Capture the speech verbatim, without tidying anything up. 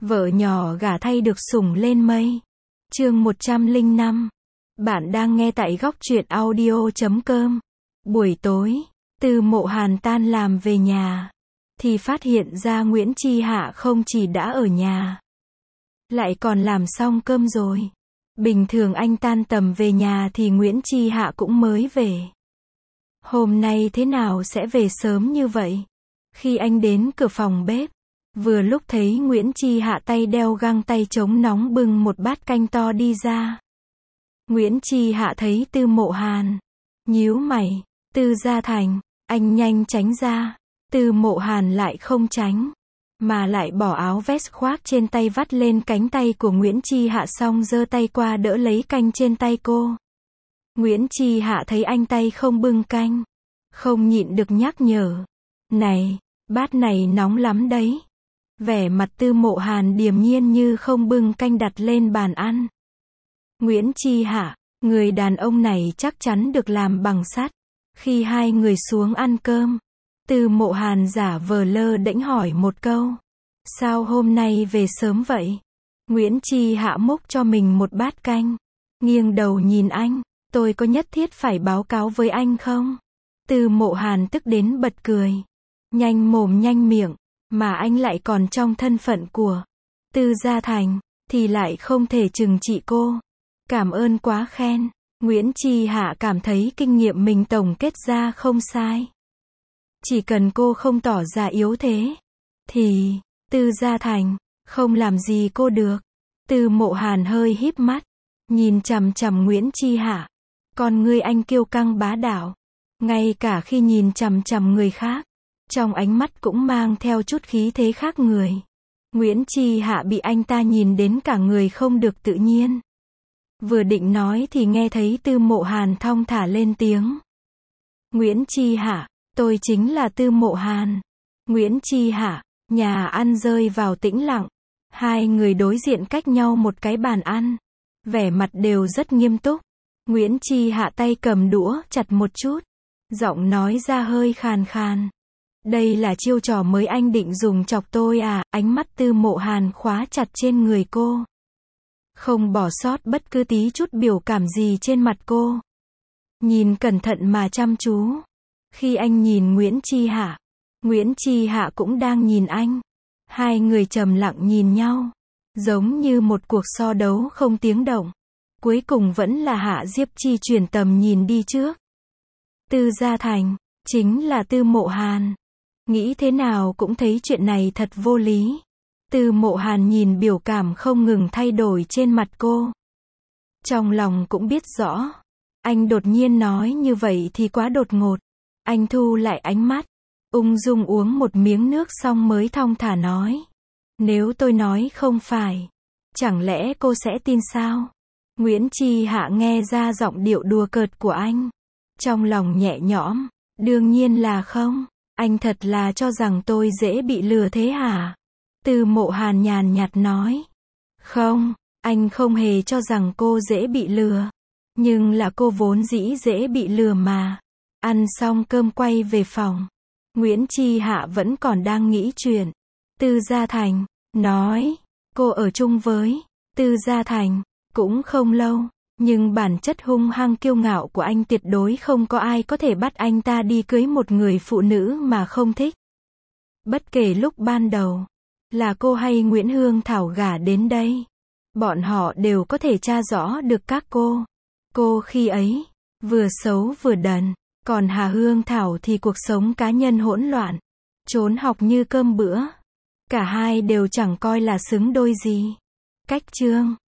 Vợ nhỏ gả thay được sủng lên mây. Chương một trăm lẻ năm. Bạn đang nghe tại góc truyện audio chấm com. Buổi tối, Tư Mộ Hàn tan làm về nhà, thì phát hiện ra Nguyễn Chi Hạ không chỉ đã ở nhà, lại còn làm xong cơm rồi. Bình thường anh tan tầm về nhà thì Nguyễn Chi Hạ cũng mới về. Hôm nay thế nào sẽ về sớm như vậy? Khi anh đến cửa phòng bếp, vừa lúc thấy Nguyễn Chi Hạ tay đeo găng tay chống nóng bưng một bát canh to đi ra. Nguyễn Chi Hạ thấy Tư Mộ Hàn, nhíu mày, Tư Gia Thành, anh nhanh tránh ra. Tư Mộ Hàn lại không tránh, mà lại bỏ áo vest khoác trên tay vắt lên cánh tay của Nguyễn Chi Hạ xong giơ tay qua đỡ lấy canh trên tay cô. Nguyễn Chi Hạ thấy anh tay không bưng canh, không nhịn được nhắc nhở. Này, bát này nóng lắm đấy. Vẻ mặt Tư Mộ Hàn điềm nhiên như không bưng canh đặt lên bàn ăn. Nguyễn Chi Hạ, người đàn ông này chắc chắn được làm bằng sắt. Khi hai người xuống ăn cơm, Tư Mộ Hàn giả vờ lơ đễnh hỏi một câu. Sao hôm nay về sớm vậy? Nguyễn Chi Hạ múc cho mình một bát canh, nghiêng đầu nhìn anh. Tôi có nhất thiết phải báo cáo với anh không? Tư Mộ Hàn tức đến bật cười. Nhanh mồm nhanh miệng, mà anh lại còn trong thân phận của Tư Gia Thành, thì lại không thể trừng trị cô. Cảm ơn quá khen. Nguyễn Chi Hạ cảm thấy kinh nghiệm mình tổng kết ra không sai. Chỉ cần cô không tỏ ra yếu thế, thì Tư Gia Thành không làm gì cô được. Tư Mộ Hàn hơi híp mắt, nhìn chằm chằm Nguyễn Chi Hạ. Con ngươi anh kiêu căng bá đạo, ngay cả khi nhìn chằm chằm người khác, trong ánh mắt cũng mang theo chút khí thế khác người. Nguyễn Chi Hạ bị anh ta nhìn đến cả người không được tự nhiên. Vừa định nói thì nghe thấy Tư Mộ Hàn thong thả lên tiếng. Nguyễn Chi Hạ, tôi chính là Tư Mộ Hàn. Nguyễn Chi Hạ, nhà ăn rơi vào tĩnh lặng. Hai người đối diện cách nhau một cái bàn ăn, vẻ mặt đều rất nghiêm túc. Nguyễn Chi Hạ tay cầm đũa chặt một chút, giọng nói ra hơi khàn khàn. Đây là chiêu trò mới anh định dùng chọc tôi à? Ánh mắt Tư Mộ Hàn khóa chặt trên người cô, không bỏ sót bất cứ tí chút biểu cảm gì trên mặt cô. Nhìn cẩn thận mà chăm chú. Khi anh nhìn Nguyễn Chi Hạ, Nguyễn Chi Hạ cũng đang nhìn anh. Hai người trầm lặng nhìn nhau, giống như một cuộc so đấu không tiếng động. Cuối cùng vẫn là Hạ Diếp Chi chuyển tầm nhìn đi trước. Tư Gia Thành, chính là Tư Mộ Hàn. Nghĩ thế nào cũng thấy chuyện này thật vô lý. Tư Mộ Hàn nhìn biểu cảm không ngừng thay đổi trên mặt cô, trong lòng cũng biết rõ, anh đột nhiên nói như vậy thì quá đột ngột. Anh thu lại ánh mắt, ung dung uống một miếng nước xong mới thong thả nói. Nếu tôi nói không phải, chẳng lẽ cô sẽ tin sao? Nguyễn Chi Hạ nghe ra giọng điệu đùa cợt của anh, trong lòng nhẹ nhõm. Đương nhiên là không. Anh thật là cho rằng tôi dễ bị lừa thế hả? Tư Mộ Hàn nhàn nhạt nói. Không, anh không hề cho rằng cô dễ bị lừa. Nhưng là cô vốn dĩ dễ bị lừa mà. Ăn xong cơm quay về phòng, Nguyễn Chi Hạ vẫn còn đang nghĩ chuyện Tư Gia Thành. Nói, cô ở chung với Tư Gia Thành cũng không lâu, nhưng bản chất hung hăng kiêu ngạo của anh tuyệt đối không có ai có thể bắt anh ta đi cưới một người phụ nữ mà không thích. Bất kể lúc ban đầu là cô hay Nguyễn Hương Thảo gả đến đây, bọn họ đều có thể tra rõ được các cô. Cô khi ấy vừa xấu vừa đần, còn Hà Hương Thảo thì cuộc sống cá nhân hỗn loạn, trốn học như cơm bữa. Cả hai đều chẳng coi là xứng đôi gì. Cách chương